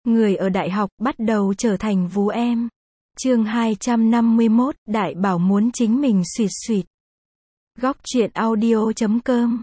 người ở đại học bắt đầu trở thành vú em. Chương 251, Đại Bảo muốn chính mình xuyệt xuyệt. Góc truyện audio.com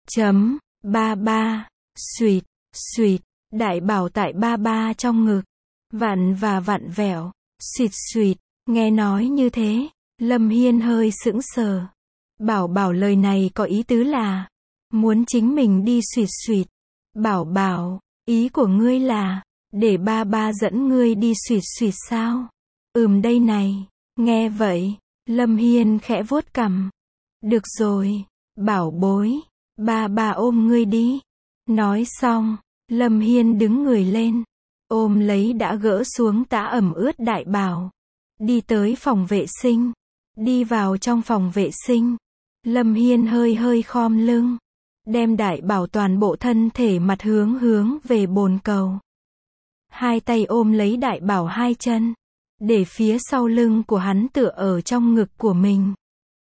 Ba ba, xuyệt, xuyệt, Đại Bảo tại ba ba trong ngực, vặn và vặn vẹo, xuyệt xuyệt, nghe nói như thế, Lâm Hiên hơi sững sờ. Bảo Bảo lời này có ý tứ là, muốn chính mình đi xuyệt xuyệt. Bảo Bảo, ý của ngươi là, để ba ba dẫn ngươi đi xuyệt xuyệt sao? Đây này, nghe vậy, Lâm Hiên khẽ vuốt cằm. Được rồi, Bảo bối, ba ba ôm ngươi đi. Nói xong, Lâm Hiên đứng người lên, ôm lấy đã gỡ xuống tã ẩm ướt Đại Bảo. Đi tới phòng vệ sinh, đi vào trong phòng vệ sinh, Lâm Hiên hơi khom lưng, đem Đại Bảo toàn bộ thân thể mặt hướng về bồn cầu. Hai tay ôm lấy Đại Bảo hai chân, để phía sau lưng của hắn tựa ở trong ngực của mình.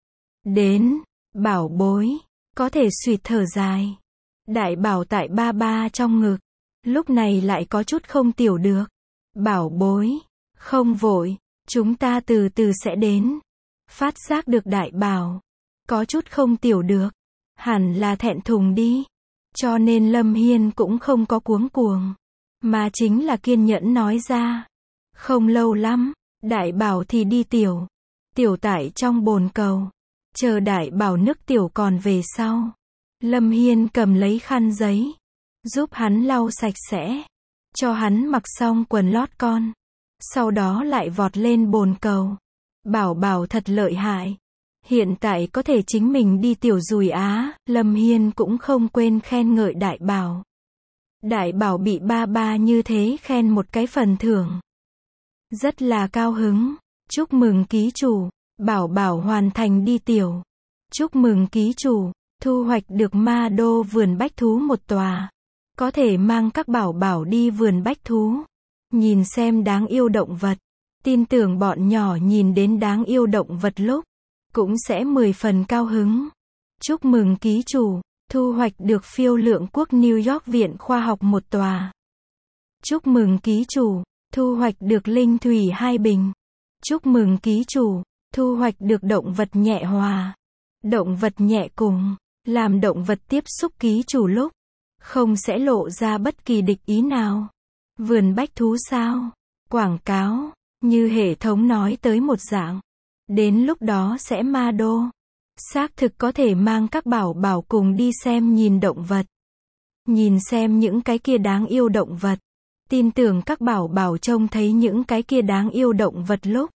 Đến, Bảo bối, có thể xuyệt thở dài. Đại Bảo tại ba ba trong ngực, lúc này lại có chút không tiểu được. Bảo bối, không vội, chúng ta từ từ sẽ đến. Phát giác được Đại Bảo có chút không tiểu được, hẳn là thẹn thùng đi. Cho nên Lâm Hiên cũng không có cuống cuồng, mà chính là kiên nhẫn nói ra. Không lâu lắm, Đại Bảo thì đi tiểu tại trong bồn cầu. Chờ Đại Bảo nước tiểu còn về sau, Lâm Hiên cầm lấy khăn giấy, giúp hắn lau sạch sẽ, cho hắn mặc xong quần lót con, sau đó lại vọt lên bồn cầu. Bảo Bảo thật lợi hại, hiện tại có thể chính mình đi tiểu rồi á. Lâm Hiên cũng không quên khen ngợi Đại Bảo. Đại Bảo bị ba ba như thế khen một cái phần thưởng, rất là cao hứng. Chúc mừng ký chủ, Bảo Bảo hoàn thành đi tiểu. Chúc mừng ký chủ, thu hoạch được ma đô vườn bách thú một tòa. Có thể mang các Bảo Bảo đi vườn bách thú, nhìn xem đáng yêu động vật. Tin tưởng bọn nhỏ nhìn đến đáng yêu động vật lúc, cũng sẽ 10 phần cao hứng. Chúc mừng ký chủ, thu hoạch được phiêu lượng quốc New York viện khoa học một tòa. Chúc mừng ký chủ, thu hoạch được linh thủy 2 bình. Chúc mừng ký chủ, thu hoạch được động vật nhẹ hòa. Động vật nhẹ cùng, làm động vật tiếp xúc ký chủ lúc, không sẽ lộ ra bất kỳ địch ý nào. Vườn bách thú sao? Quảng cáo, như hệ thống nói tới một dạng. Đến lúc đó sẽ ma đô. Xác thực có thể mang các Bảo Bảo cùng đi xem nhìn động vật. Nhìn xem những cái kia đáng yêu động vật. Tin tưởng các Bảo Bảo trông thấy những cái kia đáng yêu động vật lúc,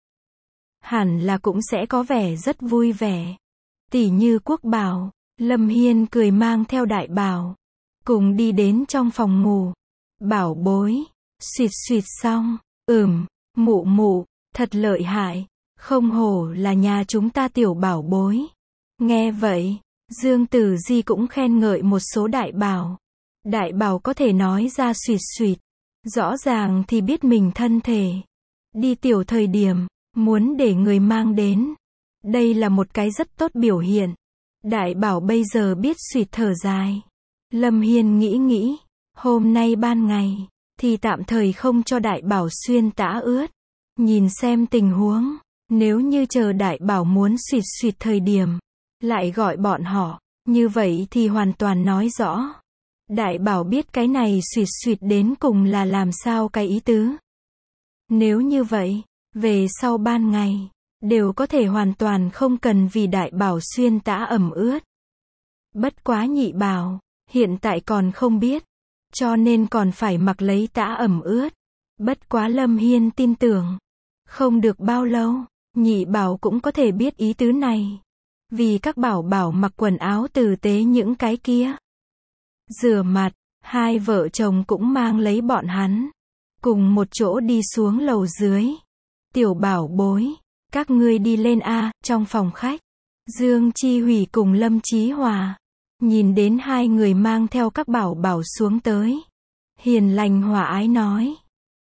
hẳn là cũng sẽ có vẻ rất vui vẻ. Tỉ như Quốc Bảo, Lâm Hiên cười mang theo Đại Bảo, cùng đi đến trong phòng ngủ. Bảo bối, xuyệt xuyệt xong, mụ mụ, thật lợi hại, không hổ là nhà chúng ta tiểu bảo bối. Nghe vậy, Dương Tử Di cũng khen ngợi một số Đại Bảo. Đại Bảo có thể nói ra xuyệt xuyệt, rõ ràng thì biết mình thân thể. Đi tiểu thời điểm, muốn để người mang đến. Đây là một cái rất tốt biểu hiện. Đại Bảo bây giờ biết xuyệt thở dài. Lâm Hiên nghĩ, hôm nay ban ngày, thì tạm thời không cho Đại Bảo xuyên tã ướt. Nhìn xem tình huống, nếu như chờ Đại Bảo muốn xuyệt xuyệt thời điểm, lại gọi bọn họ, như vậy thì hoàn toàn nói rõ. Đại Bảo biết cái này xuyệt xuyệt đến cùng là làm sao cái ý tứ. Nếu như vậy, về sau ban ngày, đều có thể hoàn toàn không cần vì Đại Bảo xuyên tã ẩm ướt. Bất quá Nhị Bảo, hiện tại còn không biết, cho nên còn phải mặc lấy tã ẩm ướt. Bất quá Lâm Hiên tin tưởng, không được bao lâu, Nhị Bảo cũng có thể biết ý tứ này. Vì các Bảo Bảo mặc quần áo tử tế những cái kia. Rửa mặt, hai vợ chồng cũng mang lấy bọn hắn, cùng một chỗ đi xuống lầu dưới. Tiểu bảo bối, các ngươi đi lên a. Trong phòng khách, Dương Chi Hủy cùng Lâm Chí Hòa, nhìn đến hai người mang theo các Bảo Bảo xuống tới, hiền lành hòa ái nói.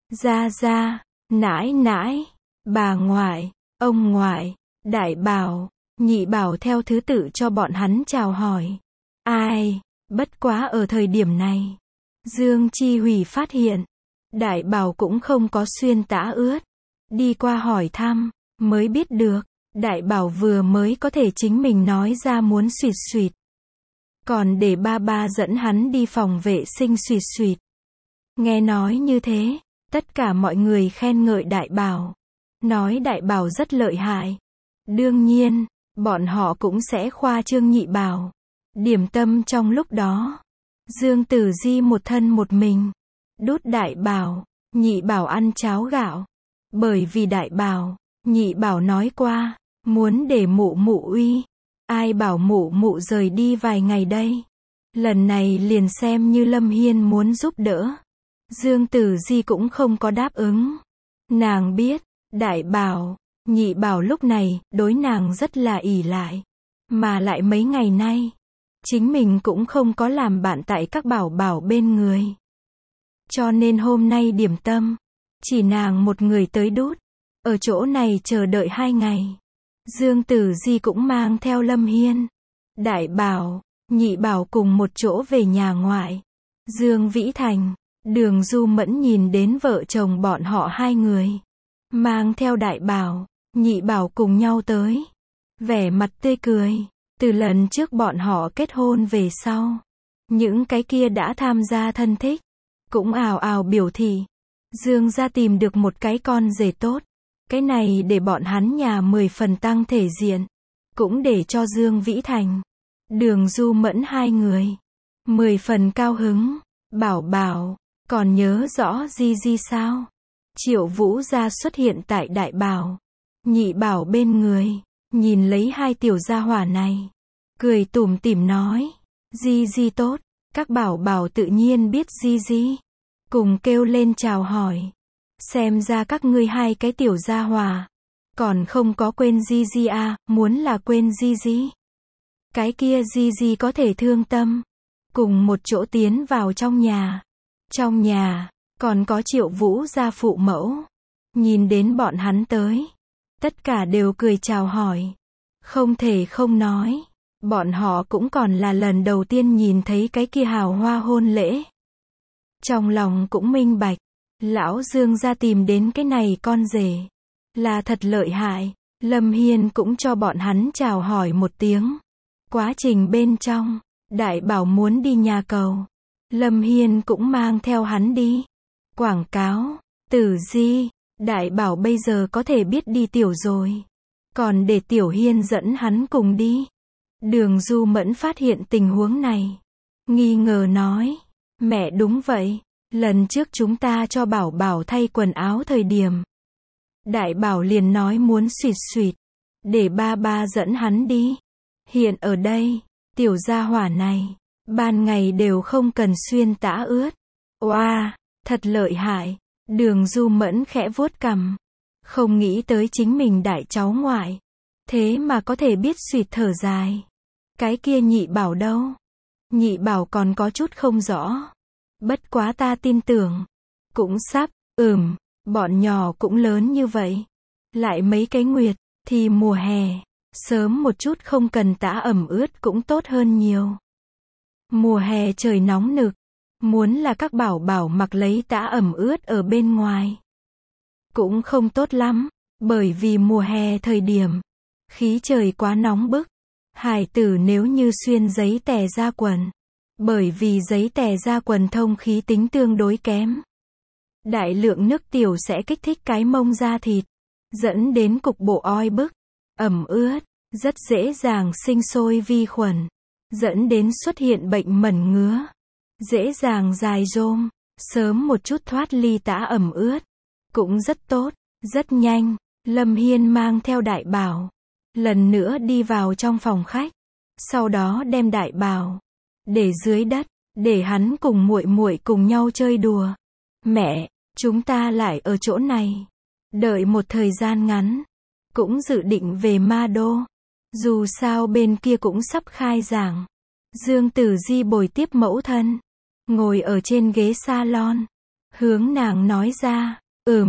Ra, nãi nãi, bà ngoại, ông ngoại, Đại Bảo, Nhị Bảo theo thứ tự cho bọn hắn chào hỏi. Ai, bất quá ở thời điểm này, Dương Chi Hủy phát hiện, Đại Bảo cũng không có xuyên tã ướt. Đi qua hỏi thăm, mới biết được, Đại Bảo vừa mới có thể chính mình nói ra muốn xuyệt xuyệt. Còn để ba ba dẫn hắn đi phòng vệ sinh xuyệt xuyệt. Nghe nói như thế, tất cả mọi người khen ngợi Đại Bảo. Nói Đại Bảo rất lợi hại. Đương nhiên, bọn họ cũng sẽ khoa trương Nhị Bảo. Điểm tâm trong lúc đó, Dương Tử Di một thân một mình, đút Đại Bảo, Nhị Bảo ăn cháo gạo. Bởi vì Đại Bảo, Nhị Bảo nói qua, muốn để mụ mụ uy. Ai bảo mụ mụ rời đi vài ngày đây. Lần này liền xem như Lâm Hiên muốn giúp đỡ. Dương Tử Di cũng không có đáp ứng. Nàng biết, Đại Bảo, Nhị Bảo lúc này, đối nàng rất là ỷ lại. Mà lại mấy ngày nay, chính mình cũng không có làm bạn tại các bảo bảo bên người. Cho nên hôm nay điểm tâm, chỉ nàng một người tới đút. Ở chỗ này chờ đợi 2 ngày. Dương Tử Di cũng mang theo Lâm Hiên, Đại Bảo, Nhị Bảo cùng một chỗ về nhà ngoại. Dương Vĩ Thành, Đường Du Mẫn nhìn đến vợ chồng bọn họ 2 người. Mang theo Đại Bảo, Nhị Bảo cùng nhau tới. Vẻ mặt tươi cười. Từ lần trước bọn họ kết hôn về sau. Những cái kia đã tham gia thân thích. Cũng ào ào biểu thị. Dương gia tìm được một cái con rể tốt. Cái này để bọn hắn nhà 10 phần tăng thể diện. Cũng để cho Dương Vĩ Thành, Đường Du Mẫn 2 người 10 phần cao hứng. Bảo Bảo, còn nhớ rõ Di Di sao? Triệu Vũ gia xuất hiện tại Đại Bảo, Nhị Bảo bên người, nhìn lấy 2 tiểu gia hỏa này, cười tủm tỉm nói, Di Di tốt. Các bảo bảo tự nhiên biết Di Di, cùng kêu lên chào hỏi. Xem ra các ngươi 2 cái tiểu gia hỏa, còn không có quên Di Di à, muốn là quên Di Di. Cái kia Di Di có thể thương tâm. Cùng một chỗ tiến vào trong nhà. Trong nhà, còn có Triệu Vũ gia phụ mẫu. Nhìn đến bọn hắn tới, tất cả đều cười chào hỏi. Không thể không nói, bọn họ cũng còn là lần đầu tiên nhìn thấy cái kia hào hoa hôn lễ. Trong lòng cũng minh bạch, lão Dương gia tìm đến cái này con rể, là thật lợi hại. Lâm Hiên cũng cho bọn hắn chào hỏi một tiếng. Quá trình bên trong, Đại Bảo muốn đi nhà cầu. Lâm Hiên cũng mang theo hắn đi. Quảng cáo, Tử Di, Đại Bảo bây giờ có thể biết đi tiểu rồi. Còn để Tiểu Hiên dẫn hắn cùng đi. Đường Du Mẫn phát hiện tình huống này. Nghi ngờ nói, mẹ đúng vậy. Lần trước chúng ta cho Bảo Bảo thay quần áo thời điểm. Đại Bảo liền nói muốn xuyệt xuyệt. Để ba ba dẫn hắn đi. Hiện ở đây, tiểu gia hỏa này, ban ngày đều không cần xuyên tã ướt. Oa, thật lợi hại. Đường Du Mẫn khẽ vuốt cằm. Không nghĩ tới chính mình đại cháu ngoại. Thế mà có thể biết xuyệt thở dài. Cái kia Nhị Bảo đâu? Nhị Bảo còn có chút không rõ. Bất quá ta tin tưởng. Cũng sắp, bọn nhỏ cũng lớn như vậy. Lại mấy cái nguyệt, thì mùa hè. Sớm một chút không cần tã ẩm ướt cũng tốt hơn nhiều. Mùa hè trời nóng nực. Muốn là các bảo bảo mặc lấy tã ẩm ướt ở bên ngoài. Cũng không tốt lắm. Bởi vì mùa hè thời điểm, khí trời quá nóng bức. Hải tử nếu như xuyên giấy tè da quần. Bởi vì giấy tè da quần thông khí tính tương đối kém. Đại lượng nước tiểu sẽ kích thích cái mông da thịt. Dẫn đến cục bộ oi bức, ẩm ướt, rất dễ dàng sinh sôi vi khuẩn. Dẫn đến xuất hiện bệnh mẩn ngứa. Dễ dàng dài rôm. Sớm một chút thoát ly tã ẩm ướt. Cũng rất tốt, rất nhanh. Lâm Hiên mang theo Đại Bảo. Lần nữa đi vào trong phòng khách. Sau đó đem Đại Bảo để dưới đất, để hắn cùng muội muội cùng nhau chơi đùa. Mẹ, chúng ta lại ở chỗ này. Đợi một thời gian ngắn. Cũng dự định về Ma Đô. Dù sao bên kia cũng sắp khai giảng. Dương Tử Di bồi tiếp mẫu thân. Ngồi ở trên ghế salon. Hướng nàng nói ra.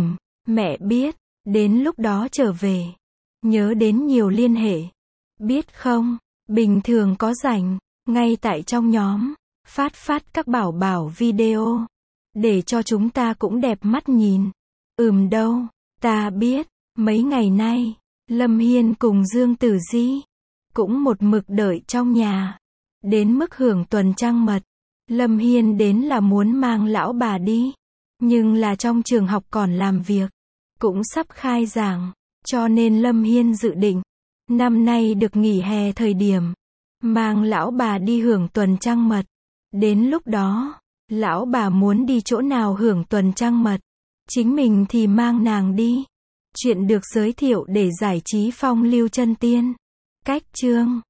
Mẹ biết. Đến lúc đó trở về. Nhớ đến nhiều liên hệ. Biết không, bình thường có rảnh. Ngay tại trong nhóm. Phát các bảo bảo video. để cho chúng ta cũng đẹp mắt nhìn. Đâu, ta biết, mấy ngày nay, Lâm Hiên cùng Dương Tử Di cũng một mực đợi trong nhà. Đến mức hưởng tuần trăng mật, Lâm Hiên đến là muốn mang lão bà đi. Nhưng là trong trường học còn làm việc, cũng sắp khai giảng, cho nên Lâm Hiên dự định, năm nay được nghỉ hè thời điểm, mang lão bà đi hưởng tuần trăng mật. Đến lúc đó, lão bà muốn đi chỗ nào hưởng tuần trăng mật, chính mình thì mang nàng đi. Chuyện được giới thiệu để giải trí phong lưu chân tiên. Cách chương